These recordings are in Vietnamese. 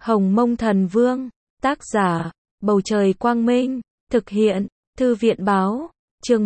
Hồng Mông Thần Vương, tác giả, Bầu Trời Quang Minh, thực hiện, Thư viện Báo, chương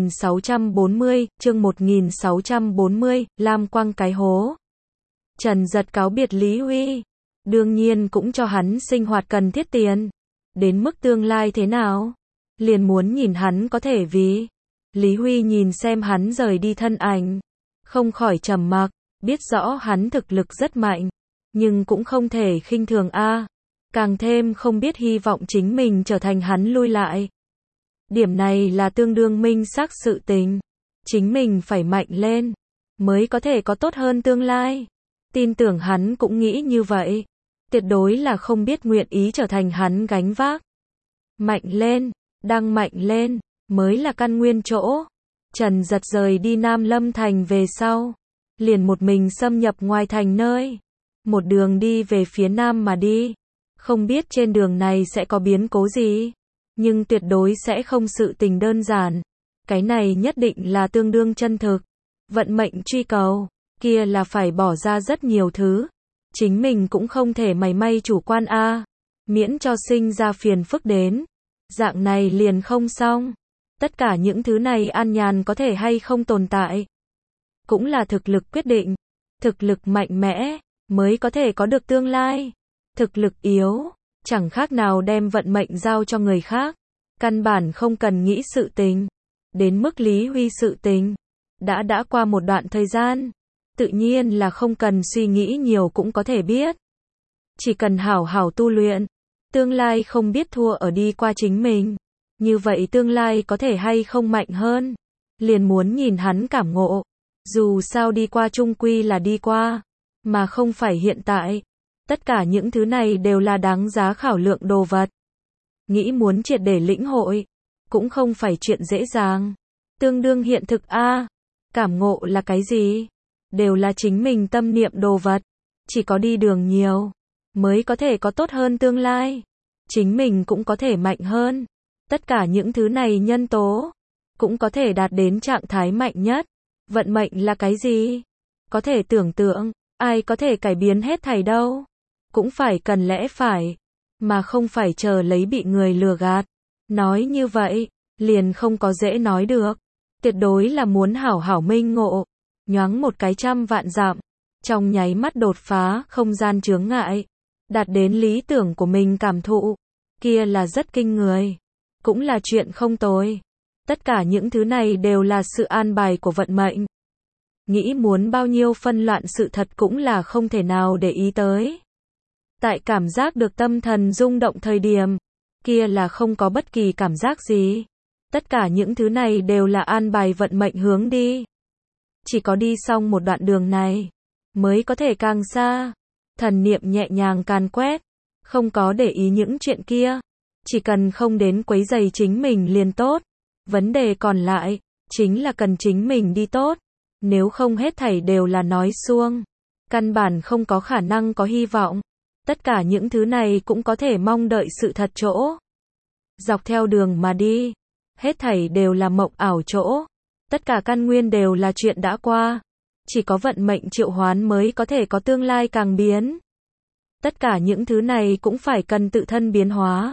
1640, Lam Quang cái hố. Trần Dật cáo biệt Lý Huy, đương nhiên cũng cho hắn sinh hoạt cần thiết tiền. Đến mức tương lai thế nào, liền muốn nhìn hắn có thể vì. Lý Huy nhìn xem hắn rời đi thân ảnh, không khỏi trầm mặc, biết rõ hắn thực lực rất mạnh, nhưng cũng không thể khinh thường a. Càng thêm không biết hy vọng chính mình trở thành hắn lui lại. Điểm này là tương đương minh xác sự tình. Chính mình phải mạnh lên, mới có thể có tốt hơn tương lai. Tin tưởng hắn cũng nghĩ như vậy. Tuyệt đối là không biết nguyện ý trở thành hắn gánh vác. Mạnh lên, đang mạnh lên, mới là căn nguyên chỗ. Trần Dật rời đi Nam Lâm Thành về sau, liền một mình xâm nhập ngoài thành nơi. Một đường đi về phía Nam mà đi. Không biết trên đường này sẽ có biến cố gì, nhưng tuyệt đối sẽ không sự tình đơn giản. Cái này nhất định là tương đương chân thực. Vận mệnh truy cầu, kia là phải bỏ ra rất nhiều thứ. Chính mình cũng không thể mảy may chủ quan a, miễn cho sinh ra phiền phức đến. Dạng này liền không xong. Tất cả những thứ này an nhàn có thể hay không tồn tại, cũng là thực lực quyết định. Thực lực mạnh mẽ, mới có thể có được tương lai. Thực lực yếu, chẳng khác nào đem vận mệnh giao cho người khác. Căn bản không cần nghĩ sự tình. Đến mức Lý Huy sự tình, đã qua một đoạn thời gian. Tự nhiên là không cần suy nghĩ nhiều cũng có thể biết. Chỉ cần hảo hảo tu luyện, tương lai không biết thua ở đi qua chính mình. Như vậy tương lai có thể hay không mạnh hơn, liền muốn nhìn hắn cảm ngộ. Dù sao đi qua chung quy là đi qua, mà không phải hiện tại. Tất cả những thứ này đều là đáng giá khảo lượng đồ vật. Nghĩ muốn triệt để lĩnh hội, cũng không phải chuyện dễ dàng. Tương đương hiện thực a. Cảm ngộ là cái gì? Đều là chính mình tâm niệm đồ vật. Chỉ có đi đường nhiều, mới có thể có tốt hơn tương lai. Chính mình cũng có thể mạnh hơn. Tất cả những thứ này nhân tố, cũng có thể đạt đến trạng thái mạnh nhất. Vận mệnh là cái gì? Có thể tưởng tượng, ai có thể cải biến hết thảy đâu. Cũng phải cần lẽ phải, mà không phải chờ lấy bị người lừa gạt. Nói như vậy, liền không có dễ nói được. Tuyệt đối là muốn hảo hảo minh ngộ, nhoáng một cái 100 vạn dặm, trong nháy mắt đột phá không gian chướng ngại, đạt đến lý tưởng của mình cảm thụ, kia là rất kinh người, cũng là chuyện không tồi. Tất cả những thứ này đều là sự an bài của vận mệnh. Nghĩ muốn bao nhiêu phân loạn sự thật cũng là không thể nào để ý tới. Tại cảm giác được tâm thần rung động thời điểm, kia là không có bất kỳ cảm giác gì. Tất cả những thứ này đều là an bài vận mệnh hướng đi. Chỉ có đi xong một đoạn đường này, mới có thể càng xa. Thần niệm nhẹ nhàng càn quét, không có để ý những chuyện kia. Chỉ cần không đến quấy rầy chính mình liền tốt. Vấn đề còn lại, chính là cần chính mình đi tốt. Nếu không hết thảy đều là nói suông. Căn bản không có khả năng có hy vọng. Tất cả những thứ này cũng có thể mong đợi sự thật chỗ. Dọc theo đường mà đi, hết thảy đều là mộng ảo chỗ. Tất cả căn nguyên đều là chuyện đã qua. Chỉ có vận mệnh triệu hoán mới có thể có tương lai càng biến. Tất cả những thứ này cũng phải cần tự thân biến hóa,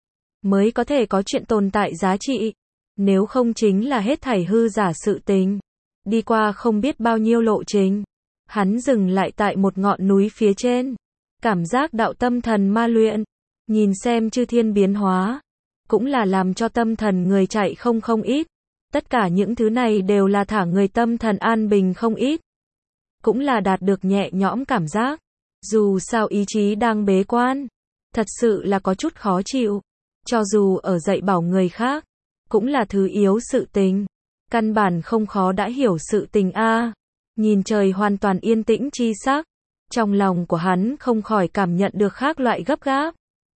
mới có thể có chuyện tồn tại giá trị. Nếu không chính là hết thảy hư giả sự tình. Đi qua không biết bao nhiêu lộ trình. Hắn dừng lại tại một ngọn núi phía trên. Cảm giác đạo tâm thần ma luyện. Nhìn xem chư thiên biến hóa. Cũng là làm cho tâm thần người chạy không ít. Tất cả những thứ này đều là thả người tâm thần an bình không ít. Cũng là đạt được nhẹ nhõm cảm giác. Dù sao ý chí đang bế quan, thật sự là có chút khó chịu. Cho dù ở dạy bảo người khác, cũng là thứ yếu sự tình. Căn bản không khó đã hiểu sự tình a. Nhìn trời hoàn toàn yên tĩnh chi sắc. Trong lòng của hắn không khỏi cảm nhận được khác loại gấp gáp.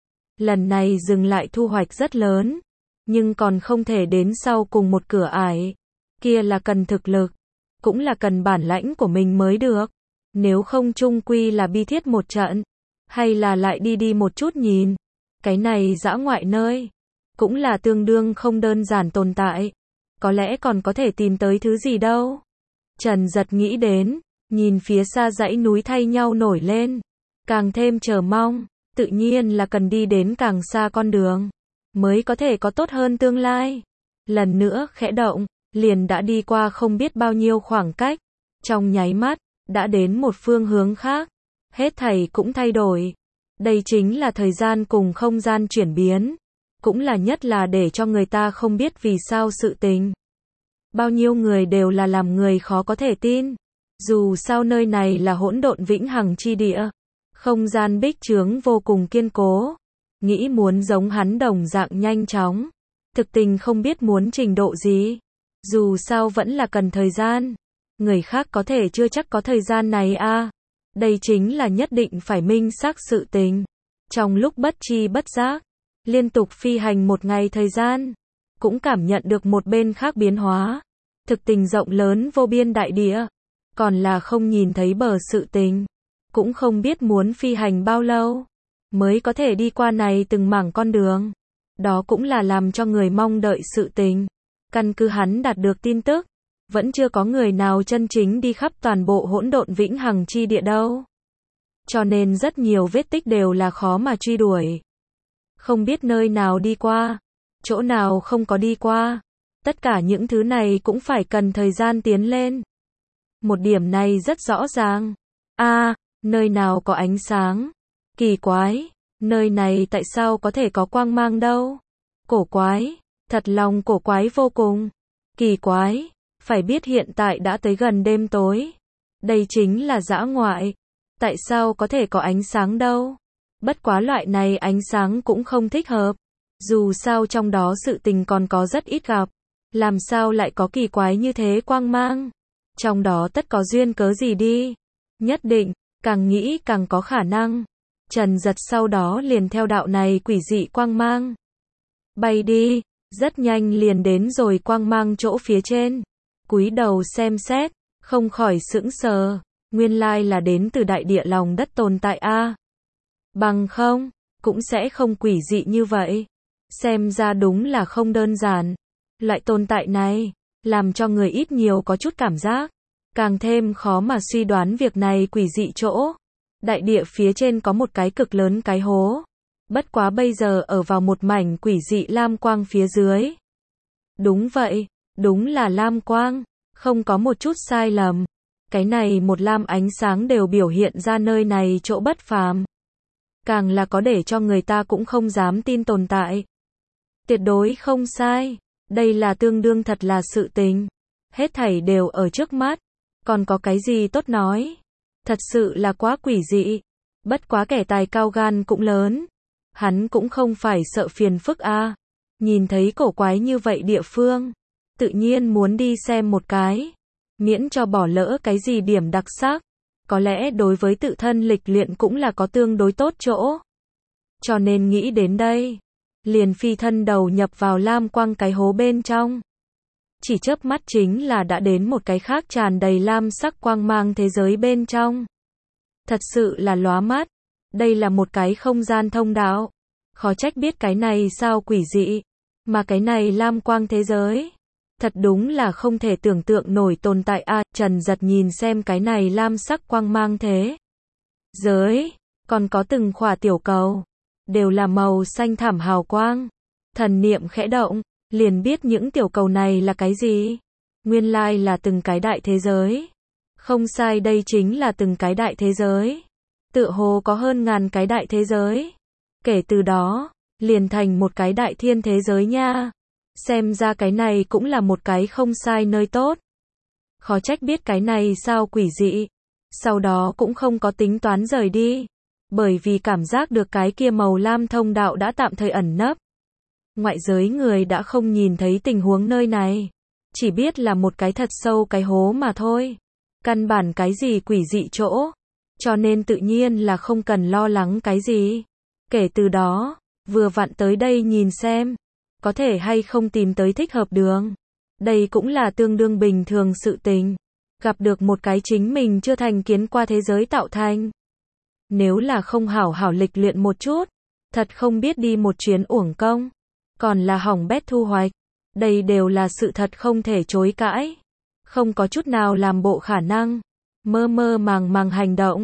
Lần này dừng lại thu hoạch rất lớn, nhưng còn không thể đến sau cùng một cửa ải. Kia là cần thực lực, cũng là cần bản lãnh của mình mới được. Nếu không chung quy là bi thiết một trận, hay là lại đi một chút nhìn. Cái này dã ngoại nơi, cũng là tương đương không đơn giản tồn tại. Có lẽ còn có thể tìm tới thứ gì đâu. Trần Dật nghĩ đến, nhìn phía xa dãy núi thay nhau nổi lên, càng thêm chờ mong. tự nhiên là cần đi đến càng xa con đường, mới có thể có tốt hơn tương lai. Lần nữa khẽ động, liền đã đi qua không biết bao nhiêu khoảng cách, trong nháy mắt, đã đến một phương hướng khác, hết thảy cũng thay đổi. Đây chính là thời gian cùng không gian chuyển biến, cũng là nhất là để cho người ta không biết vì sao sự tình. Bao nhiêu người đều là làm người khó có thể tin, dù sao nơi này là hỗn độn vĩnh hằng chi địa, không gian bích chướng vô cùng kiên cố, nghĩ muốn giống hắn đồng dạng nhanh chóng, thực tình không biết muốn trình độ gì, dù sao vẫn là cần thời gian, người khác có thể chưa chắc có thời gian này a. Đây chính là nhất định phải minh xác sự tình. Trong lúc bất tri bất giác, liên tục phi hành một ngày thời gian, cũng cảm nhận được một bên khác biến hóa, thực tình rộng lớn vô biên đại địa, còn là không nhìn thấy bờ sự tình, cũng không biết muốn phi hành bao lâu, mới có thể đi qua này từng mảng con đường. Đó cũng là làm cho người mong đợi sự tình. Căn cứ hắn đạt được tin tức, vẫn chưa có người nào chân chính đi khắp toàn bộ hỗn độn vĩnh hằng chi địa đâu. Cho nên rất nhiều vết tích đều là khó mà truy đuổi. Không biết nơi nào đi qua, chỗ nào không có đi qua. Tất cả những thứ này cũng phải cần thời gian tiến lên. Một điểm này rất rõ ràng. Nơi nào có ánh sáng? Kỳ quái, nơi này tại sao có thể có quang mang đâu? Cổ quái, thật lòng cổ quái vô cùng. Kỳ quái, phải biết hiện tại đã tới gần đêm tối. Đây chính là dã ngoại. Tại sao có thể có ánh sáng đâu? Bất quá loại này ánh sáng cũng không thích hợp. Dù sao trong đó sự tình còn có rất ít gặp. Làm sao lại có kỳ quái như thế quang mang? Trong đó tất có duyên cớ gì đi? Nhất định, càng nghĩ càng có khả năng. Trần Giật sau đó liền theo đạo này quỷ dị quang mang. Bay đi, rất nhanh liền đến rồi quang mang chỗ phía trên. Cúi đầu xem xét, không khỏi sững sờ. Nguyên lai là đến từ đại địa lòng đất tồn tại a. Bằng không, cũng sẽ không quỷ dị như vậy. Xem ra đúng là không đơn giản. Loại tồn tại này, làm cho người ít nhiều có chút cảm giác. Càng thêm khó mà suy đoán việc này quỷ dị chỗ. Đại địa phía trên có một cái cực lớn cái hố. Bất quá bây giờ ở vào một mảnh quỷ dị lam quang phía dưới. Đúng vậy, đúng là lam quang, không có một chút sai lầm. Cái này một lam ánh sáng đều biểu hiện ra nơi này chỗ bất phàm. Càng là có để cho người ta cũng không dám tin tồn tại. Tuyệt đối không sai, đây là tương đương thật là sự tình. Hết thảy đều ở trước mắt, còn có cái gì tốt nói. Thật sự là quá quỷ dị. Bất quá kẻ tài cao gan cũng lớn. Hắn cũng không phải sợ phiền phức a. Nhìn thấy cổ quái như vậy địa phương, tự nhiên muốn đi xem một cái. Miễn cho bỏ lỡ cái gì điểm đặc sắc. Có lẽ đối với tự thân lịch luyện cũng là có tương đối tốt chỗ. Cho nên nghĩ đến đây, liền phi thân đầu nhập vào lam quang cái hố bên trong. Chỉ chớp mắt chính là đã đến một cái khác tràn đầy lam sắc quang mang thế giới bên trong. Thật sự là lóa mắt. Đây là một cái không gian thông đạo. Khó trách biết cái này sao quỷ dị. Mà cái này lam quang thế giới. Thật đúng là không thể tưởng tượng nổi tồn tại a. Trần Giật nhìn xem cái này lam sắc quang mang thế giới. Còn có từng khỏa tiểu cầu. Đều là màu xanh thẳm hào quang. Thần niệm khẽ động. Liền biết những tiểu cầu này là cái gì. Nguyên lai là từng cái đại thế giới. Không sai, đây chính là từng cái đại thế giới. Tựa hồ có hơn ngàn cái đại thế giới. Kể từ đó, liền thành một cái đại thiên thế giới nha. Xem ra cái này cũng là một cái không sai nơi tốt. Khó trách biết cái này sao quỷ dị. Sau đó cũng không có tính toán rời đi. Bởi vì cảm giác được cái kia màu lam thông đạo đã tạm thời ẩn nấp. Ngoại giới người đã không nhìn thấy tình huống nơi này. Chỉ biết là một cái thật sâu cái hố mà thôi. Căn bản cái gì quỷ dị chỗ. Cho nên tự nhiên là không cần lo lắng cái gì. Kể từ đó, vừa vặn tới đây nhìn xem. Có thể hay không tìm tới thích hợp đường. Đây cũng là tương đương bình thường sự tình. Gặp được một cái chính mình chưa thành kiến qua thế giới tạo thành. Nếu là không hảo hảo lịch luyện một chút. Thật không biết đi một chuyến uổng công. Còn là hỏng bét thu hoạch. Đây đều là sự thật không thể chối cãi. Không có chút nào làm bộ khả năng. Mơ mơ màng màng hành động.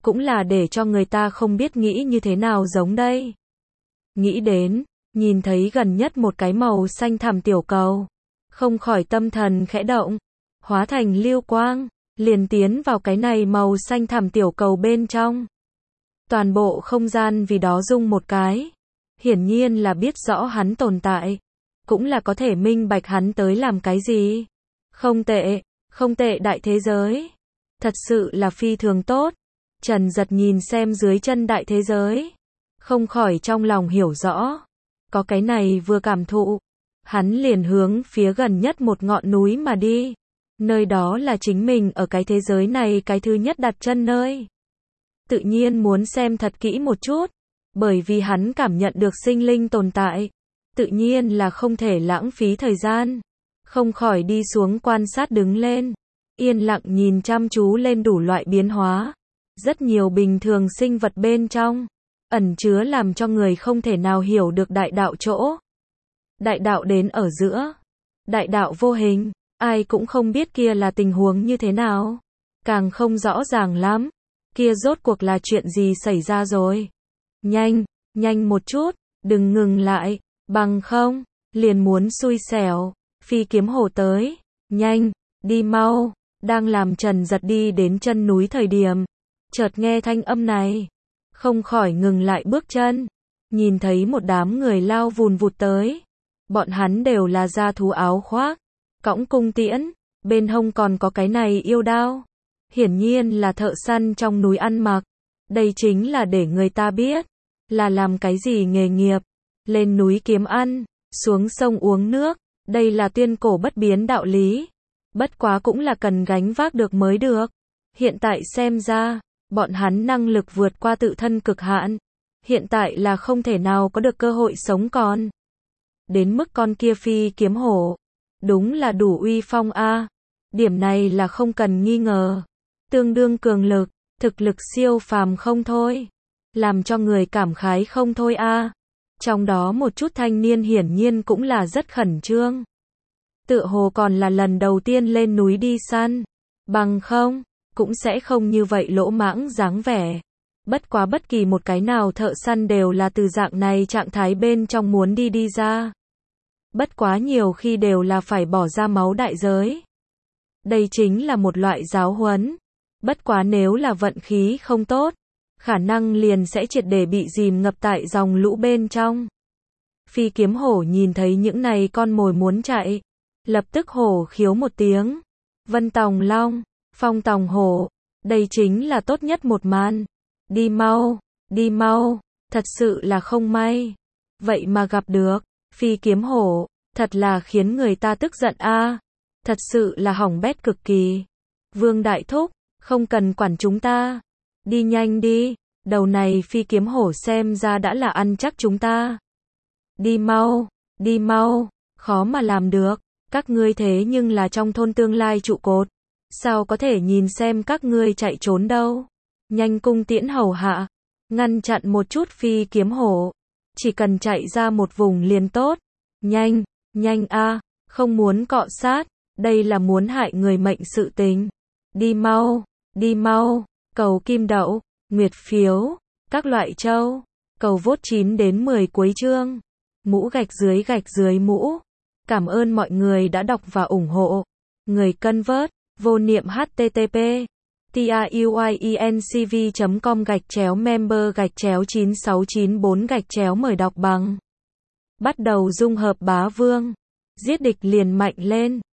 cũng là để cho người ta không biết nghĩ như thế nào giống đây. Nghĩ đến, nhìn thấy gần nhất một cái màu xanh thẳm tiểu cầu, không khỏi tâm thần khẽ động, hóa thành lưu quang, liền tiến vào cái này màu xanh thẳm tiểu cầu bên trong. Toàn bộ không gian vì đó rung một cái, hiển nhiên là biết rõ hắn tồn tại, cũng là có thể minh bạch hắn tới làm cái gì. Không tệ, không tệ đại thế giới, thật sự là phi thường tốt. Trần Giật nhìn xem dưới chân đại thế giới, không khỏi trong lòng hiểu rõ, có cái này vừa cảm thụ, hắn liền hướng phía gần nhất một ngọn núi mà đi. Nơi đó là chính mình ở cái thế giới này cái thứ nhất đặt chân nơi. Tự nhiên muốn xem thật kỹ một chút, bởi vì hắn cảm nhận được sinh linh tồn tại, tự nhiên là không thể lãng phí thời gian, không khỏi đi xuống quan sát đứng lên, yên lặng nhìn chăm chú lên đủ loại biến hóa, rất nhiều bình thường sinh vật bên trong, ẩn chứa làm cho người không thể nào hiểu được đại đạo chỗ. Đại đạo đến ở giữa, đại đạo vô hình, ai cũng không biết kia là tình huống như thế nào, càng không rõ ràng lắm, kia rốt cuộc là chuyện gì xảy ra rồi. Nhanh, nhanh một chút, đừng ngừng lại, bằng không, liền muốn xui xẻo. Phi kiếm hổ tới, nhanh, đi mau. Đang làm Trần Giật đi đến chân núi thời điểm, chợt nghe thanh âm này, không khỏi ngừng lại bước chân, nhìn thấy một đám người lao vùn vụt tới. Bọn hắn đều là da thú áo khoác, cõng cung tiễn, bên hông còn có cái này yêu đao. Hiển nhiên là thợ săn trong núi ăn mặc. Đây chính là để người ta biết, là làm cái gì nghề nghiệp. Lên núi kiếm ăn, xuống sông uống nước, đây là tuyên cổ bất biến đạo lý. Bất quá cũng là cần gánh vác được mới được. Hiện tại xem ra, bọn hắn năng lực vượt qua tự thân cực hạn. Hiện tại là không thể nào có được cơ hội sống còn. Đến mức con kia phi kiếm hổ, đúng là đủ uy phong a. Điểm này là không cần nghi ngờ. Tương đương cường lực, thực lực siêu phàm không thôi. Làm cho người cảm khái không thôi a. Trong đó một chút thanh niên hiển nhiên cũng là rất khẩn trương. Tựa hồ còn là lần đầu tiên lên núi đi săn. Bằng không, cũng sẽ không như vậy lỗ mãng dáng vẻ. Bất quá bất kỳ một cái nào thợ săn đều là từ dạng này trạng thái bên trong muốn đi ra. Bất quá nhiều khi đều là phải bỏ ra máu đại giới. Đây chính là một loại giáo huấn. Bất quá nếu là vận khí không tốt, khả năng liền sẽ triệt để bị dìm ngập tại dòng lũ bên trong. Phi kiếm hổ nhìn thấy những này con mồi muốn chạy, lập tức hổ khiếu một tiếng. Vân tòng long, phong tòng hổ, đây chính là tốt nhất một màn. Đi mau, thật sự là không may. Vậy mà gặp được, phi kiếm hổ, thật là khiến người ta tức giận a. Thật sự là hỏng bét cực kỳ. Vương Đại Thúc, không cần quản chúng ta. Đi nhanh đi, đầu này phi kiếm hổ xem ra đã là ăn chắc chúng ta. Đi mau, khó mà làm được. Các ngươi thế nhưng là trong thôn tương lai trụ cột. Sao có thể nhìn xem các ngươi chạy trốn đâu. Nhanh cung tiễn hầu hạ, ngăn chặn một chút phi kiếm hổ. Chỉ cần chạy ra một vùng liền tốt. Nhanh a, không muốn cọ sát. Đây là muốn hại người mệnh sự tình. Đi mau, cầu kim đậu, nguyệt phiếu, các loại châu, cầu vote 9 đến 10 cuối chương. Mũ gạch dưới mũ. Cảm ơn mọi người đã đọc và ủng hộ. Người cân vớt, vô niệm http tiuyncv.com/member/9694- mời đọc bằng. Bắt đầu dung hợp bá vương. Giết địch liền mạnh lên.